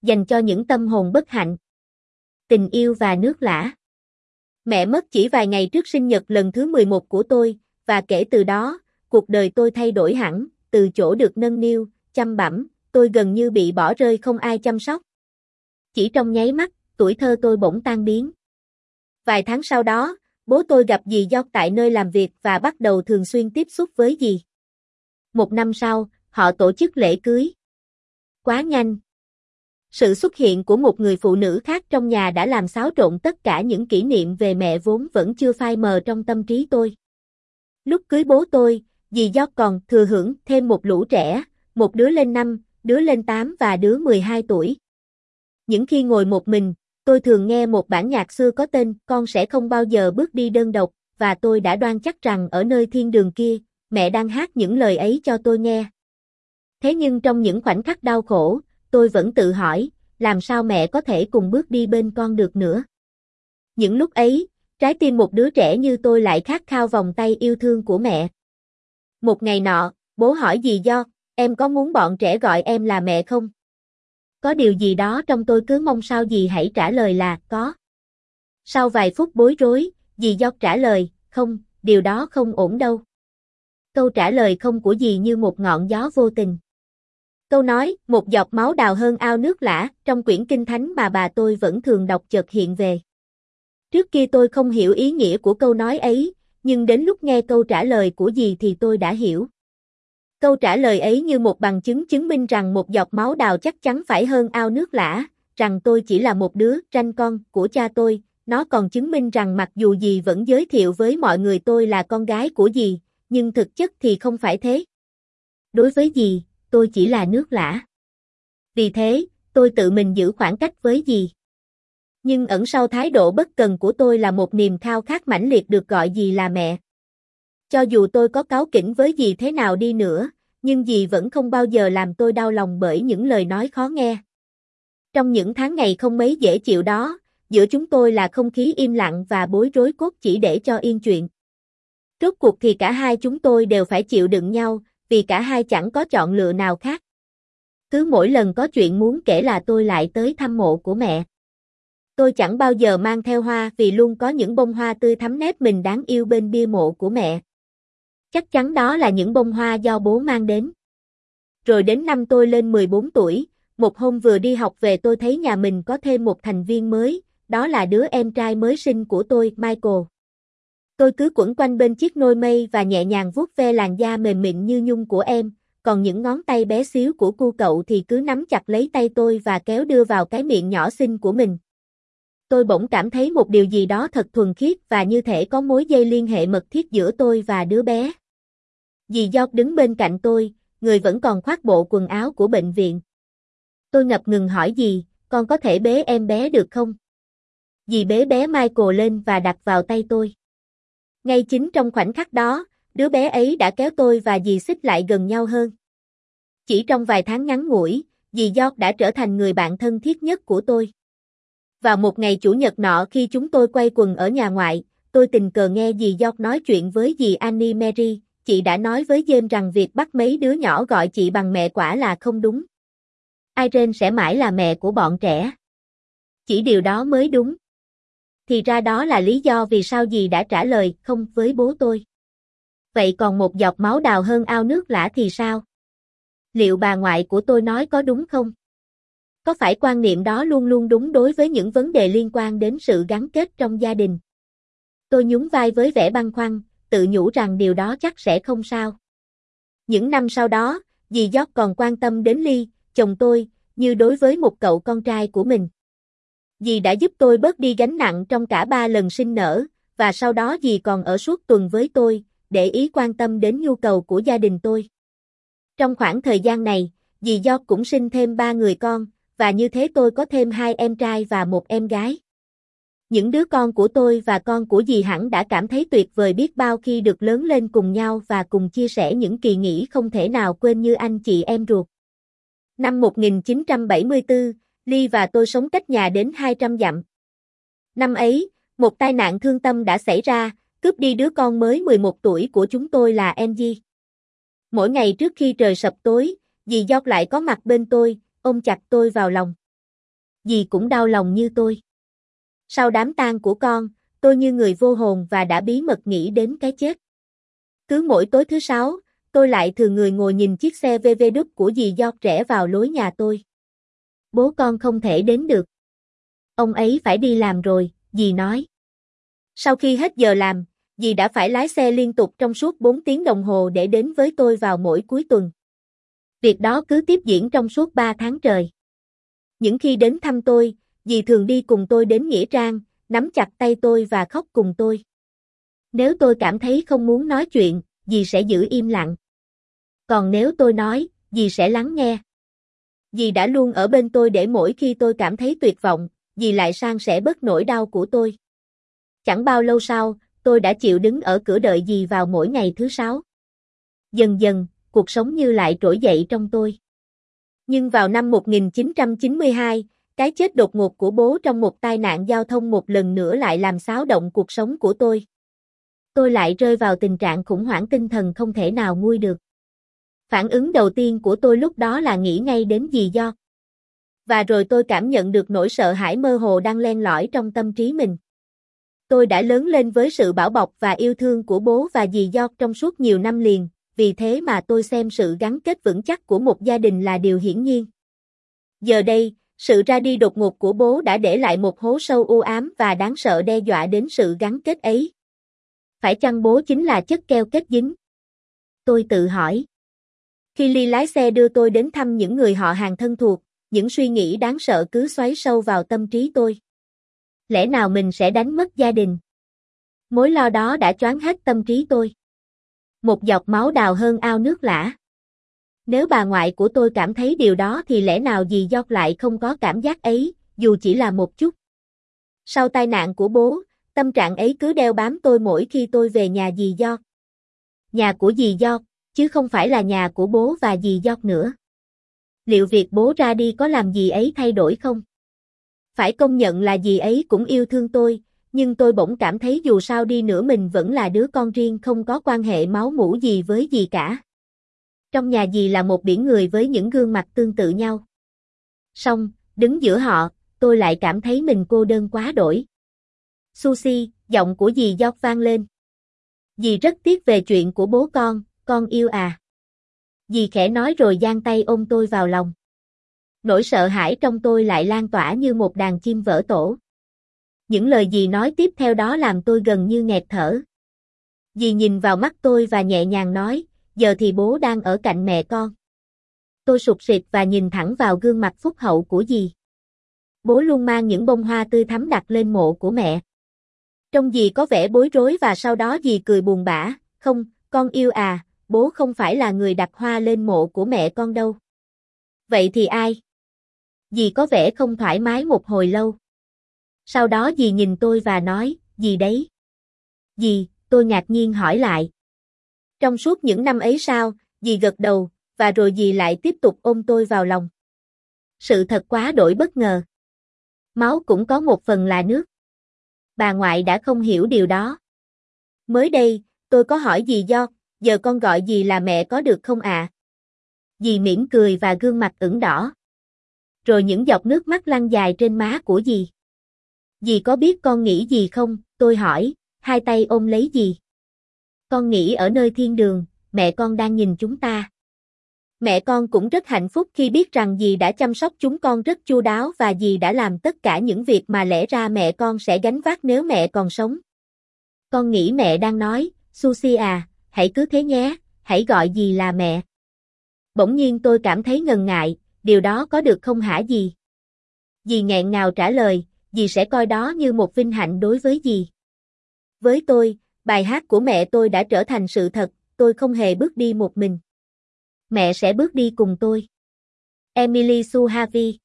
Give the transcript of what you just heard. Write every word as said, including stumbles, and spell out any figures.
dành cho những tâm hồn bất hạnh. Tình yêu và nước lã. Mẹ mất chỉ vài ngày trước sinh nhật lần thứ mười một của tôi, và kể từ đó, cuộc đời tôi thay đổi hẳn, từ chỗ được nâng niu, chăm bẵm, tôi gần như bị bỏ rơi không ai chăm sóc. Chỉ trong nháy mắt, tuổi thơ tôi bỗng tan biến. Vài tháng sau đó, bố tôi gặp dì George tại nơi làm việc và bắt đầu thường xuyên tiếp xúc với dì. Một năm sau, họ tổ chức lễ cưới. Quá nhanh. Sự xuất hiện của một người phụ nữ khác trong nhà đã làm xáo trộn tất cả những kỷ niệm về mẹ vốn vẫn chưa phai mờ trong tâm trí tôi. Lúc cưới bố tôi, dì George còn thừa hưởng thêm một lũ trẻ, một đứa lên năm, đứa lên tám và đứa mười hai tuổi. Những khi ngồi một mình, tôi thường nghe một bản nhạc xưa có tên Con sẽ không bao giờ bước đi đơn độc, và tôi đã đoan chắc rằng ở nơi thiên đường kia, mẹ đang hát những lời ấy cho tôi nghe. Thế nhưng trong những khoảnh khắc đau khổ, tôi vẫn tự hỏi, làm sao mẹ có thể cùng bước đi bên con được nữa? Những lúc ấy, trái tim một đứa trẻ như tôi lại khát khao vòng tay yêu thương của mẹ. Một ngày nọ, bố hỏi dì George, em có muốn bọn trẻ gọi em là mẹ không? Có điều gì đó trong tôi cứ mong sao dì hãy trả lời là có. Sau vài phút bối rối, dì George trả lời, không, điều đó không ổn đâu. Câu trả lời không của dì như một ngọn gió vô tình. Câu nói, một giọt máu đào hơn ao nước lã, trong quyển kinh thánh mà bà tôi vẫn thường đọc chợt hiện về. Trước kia tôi không hiểu ý nghĩa của câu nói ấy, nhưng đến lúc nghe câu trả lời của dì thì tôi đã hiểu. Câu trả lời ấy như một bằng chứng chứng minh rằng một giọt máu đào chắc chắn phải hơn ao nước lã, rằng tôi chỉ là một đứa ranh con của cha tôi. Nó còn chứng minh rằng mặc dù dì vẫn giới thiệu với mọi người tôi là con gái của dì, nhưng thực chất thì không phải thế. Đối với dì, tôi chỉ là nước lã. Vì thế, tôi tự mình giữ khoảng cách với dì. Nhưng ẩn sau thái độ bất cần của tôi là một niềm khao khát mãnh liệt được gọi dì là mẹ. Cho dù tôi có cáu kỉnh với dì thế nào đi nữa, nhưng dì vẫn không bao giờ làm tôi đau lòng bởi những lời nói khó nghe. Trong những tháng ngày không mấy dễ chịu đó, giữa chúng tôi là không khí im lặng và bối rối cốt chỉ để cho yên chuyện. Rốt cuộc thì cả hai chúng tôi đều phải chịu đựng nhau, vì cả hai chẳng có chọn lựa nào khác. Cứ mỗi lần có chuyện muốn kể là tôi lại tới thăm mộ của mẹ. Tôi chẳng bao giờ mang theo hoa vì luôn có những bông hoa tươi thắm nép mình đáng yêu bên bia mộ của mẹ. Chắc chắn đó là những bông hoa do bố mang đến. Rồi đến năm tôi lên mười bốn tuổi, một hôm vừa đi học về tôi thấy nhà mình có thêm một thành viên mới, đó là đứa em trai mới sinh của tôi, Michael. Tôi cứ quẩn quanh bên chiếc nôi mây và nhẹ nhàng vuốt ve làn da mềm mịn như nhung của em, còn những ngón tay bé xíu của cu cậu thì cứ nắm chặt lấy tay tôi và kéo đưa vào cái miệng nhỏ xinh của mình. Tôi bỗng cảm thấy một điều gì đó thật thuần khiết và như thể có mối dây liên hệ mật thiết giữa tôi và đứa bé. Dì George đứng bên cạnh tôi, người vẫn còn khoác bộ quần áo của bệnh viện. Tôi ngập ngừng hỏi dì, con có thể bế em bé được không? Dì bế bé Michael lên và đặt vào tay tôi. Ngay chính trong khoảnh khắc đó, đứa bé ấy đã kéo tôi và dì xích lại gần nhau hơn. Chỉ trong vài tháng ngắn ngủi, dì George đã trở thành người bạn thân thiết nhất của tôi. Vào một ngày chủ nhật nọ khi chúng tôi quây quần ở nhà ngoại, tôi tình cờ nghe dì George nói chuyện với dì Annie Mary. Chị đã nói với James rằng việc bắt mấy đứa nhỏ gọi chị bằng mẹ quả là không đúng. Irene sẽ mãi là mẹ của bọn trẻ. Chỉ điều đó mới đúng. Thì ra đó là lý do vì sao dì đã trả lời không với bố tôi. Vậy còn một giọt máu đào hơn ao nước lã thì sao? Liệu bà ngoại của tôi nói có đúng không? Có phải quan niệm đó luôn luôn đúng đối với những vấn đề liên quan đến sự gắn kết trong gia đình? Tôi nhún vai với vẻ băn khoăn, tự nhủ rằng điều đó chắc sẽ không sao. Những năm sau đó, dì George còn quan tâm đến Lee, chồng tôi, như đối với một cậu con trai của mình. Dì đã giúp tôi bớt đi gánh nặng trong cả ba lần sinh nở, và sau đó dì còn ở suốt tuần với tôi, để ý quan tâm đến nhu cầu của gia đình tôi. Trong khoảng thời gian này, dì George cũng sinh thêm ba người con, và như thế tôi có thêm hai em trai và một em gái. Những đứa con của tôi và con của dì hẳn đã cảm thấy tuyệt vời biết bao khi được lớn lên cùng nhau và cùng chia sẻ những kỳ nghỉ không thể nào quên như anh chị em ruột. Năm một nghìn chín trăm bảy mươi tư, Lee và tôi sống cách nhà đến hai trăm dặm. Năm ấy, một tai nạn thương tâm đã xảy ra, cướp đi đứa con mới mười một tuổi của chúng tôi là Angie. Mỗi ngày trước khi trời sập tối, dì George lại có mặt bên tôi, ôm chặt tôi vào lòng. dì cũng đau lòng như tôi. Sau đám tang của con, tôi như người vô hồn và đã bí mật nghĩ đến cái chết. Cứ mỗi tối thứ sáu, tôi lại thường người ngồi nhìn chiếc xe vê vê đúp của dì George rẽ vào lối nhà tôi. Bố con không thể đến được. Ông ấy phải đi làm rồi, dì nói. Sau khi hết giờ làm, dì đã phải lái xe liên tục trong suốt bốn tiếng đồng hồ để đến với tôi vào mỗi cuối tuần. Việc đó cứ tiếp diễn trong suốt ba tháng trời. Những khi đến thăm tôi, dì thường đi cùng tôi đến nghĩa trang, nắm chặt tay tôi và khóc cùng tôi. Nếu tôi cảm thấy không muốn nói chuyện, dì sẽ giữ im lặng. Còn nếu tôi nói, dì sẽ lắng nghe. Dì đã luôn ở bên tôi để mỗi khi tôi cảm thấy tuyệt vọng, dì lại san sẻ bớt nỗi đau của tôi. Chẳng bao lâu sau, tôi đã chịu đứng ở cửa đợi dì vào mỗi ngày thứ sáu. Dần dần, cuộc sống như lại trỗi dậy trong tôi. Nhưng vào năm một nghìn chín trăm chín mươi hai, cái chết đột ngột của bố trong một tai nạn giao thông một lần nữa lại làm xáo động cuộc sống của tôi. Tôi lại rơi vào tình trạng khủng hoảng tinh thần không thể nào nguôi được. Phản ứng đầu tiên của tôi lúc đó là nghĩ ngay đến dì George. Và rồi tôi cảm nhận được nỗi sợ hãi mơ hồ đang len lỏi trong tâm trí mình. Tôi đã lớn lên với sự bảo bọc và yêu thương của bố và dì George trong suốt nhiều năm liền, vì thế mà tôi xem sự gắn kết vững chắc của một gia đình là điều hiển nhiên. Giờ đây, sự ra đi đột ngột của bố đã để lại một hố sâu u ám và đáng sợ đe dọa đến sự gắn kết ấy. Phải chăng bố chính là chất keo kết dính? Tôi tự hỏi. Khi Ly lái xe đưa tôi đến thăm những người họ hàng thân thuộc, những suy nghĩ đáng sợ cứ xoáy sâu vào tâm trí tôi. Lẽ nào mình sẽ đánh mất gia đình? Mối lo đó đã choáng hết tâm trí tôi. Một giọt máu đào hơn ao nước lã. Nếu bà ngoại của tôi cảm thấy điều đó thì lẽ nào dì George lại không có cảm giác ấy, dù chỉ là một chút. Sau tai nạn của bố, tâm trạng ấy cứ đeo bám tôi mỗi khi tôi về nhà dì George. Nhà của dì George, chứ không phải là nhà của bố và dì George nữa. Liệu việc bố ra đi có làm dì ấy thay đổi không? Phải công nhận là dì ấy cũng yêu thương tôi, nhưng tôi bỗng cảm thấy dù sao đi nữa mình vẫn là đứa con riêng không có quan hệ máu mủ gì với dì cả. Trong nhà dì là một biển người với những gương mặt tương tự nhau. Song, đứng giữa họ, tôi lại cảm thấy mình cô đơn quá đỗi. Susie, giọng của dì George vang lên. Dì rất tiếc về chuyện của bố con, con yêu à. Dì khẽ nói rồi giang tay ôm tôi vào lòng. Nỗi sợ hãi trong tôi lại lan tỏa như một đàn chim vỡ tổ. Những lời dì nói tiếp theo đó làm tôi gần như nghẹt thở. Dì nhìn vào mắt tôi và nhẹ nhàng nói, giờ thì bố đang ở cạnh mẹ con. Tôi sụt sịt và nhìn thẳng vào gương mặt phúc hậu của dì. Bố luôn mang những bông hoa tươi thắm đặt lên mộ của mẹ. Trông dì có vẻ bối rối và sau đó dì cười buồn bã, không, con yêu à, bố không phải là người đặt hoa lên mộ của mẹ con đâu. Vậy thì ai? Dì có vẻ không thoải mái một hồi lâu. Sau đó dì nhìn tôi và nói, dì đấy. Dì, tôi ngạc nhiên hỏi lại. Trong suốt những năm ấy sao, dì gật đầu, và rồi dì lại tiếp tục ôm tôi vào lòng. Sự thật quá đổi bất ngờ. Máu cũng có một phần là nước. Bà ngoại đã không hiểu điều đó. Mới đây, tôi có hỏi dì George, giờ con gọi dì là mẹ có được không ạ? À? Dì mỉm cười và gương mặt ửng đỏ. Rồi những giọt nước mắt lăn dài trên má của dì. Dì có biết con nghĩ gì không? Tôi hỏi, hai tay ôm lấy dì. Con nghĩ ở nơi thiên đường, mẹ con đang nhìn chúng ta. Mẹ con cũng rất hạnh phúc khi biết rằng dì đã chăm sóc chúng con rất chu đáo và dì đã làm tất cả những việc mà lẽ ra mẹ con sẽ gánh vác nếu mẹ còn sống. Con nghĩ mẹ đang nói, Susie à, hãy cứ thế nhé, hãy gọi dì là mẹ. Bỗng nhiên tôi cảm thấy ngần ngại, điều đó có được không hả dì? Dì nghẹn ngào trả lời, dì sẽ coi đó như một vinh hạnh đối với dì. Với tôi, bài hát của mẹ tôi đã trở thành sự thật, tôi không hề bước đi một mình. Mẹ sẽ bước đi cùng tôi. Emily Sue Harvey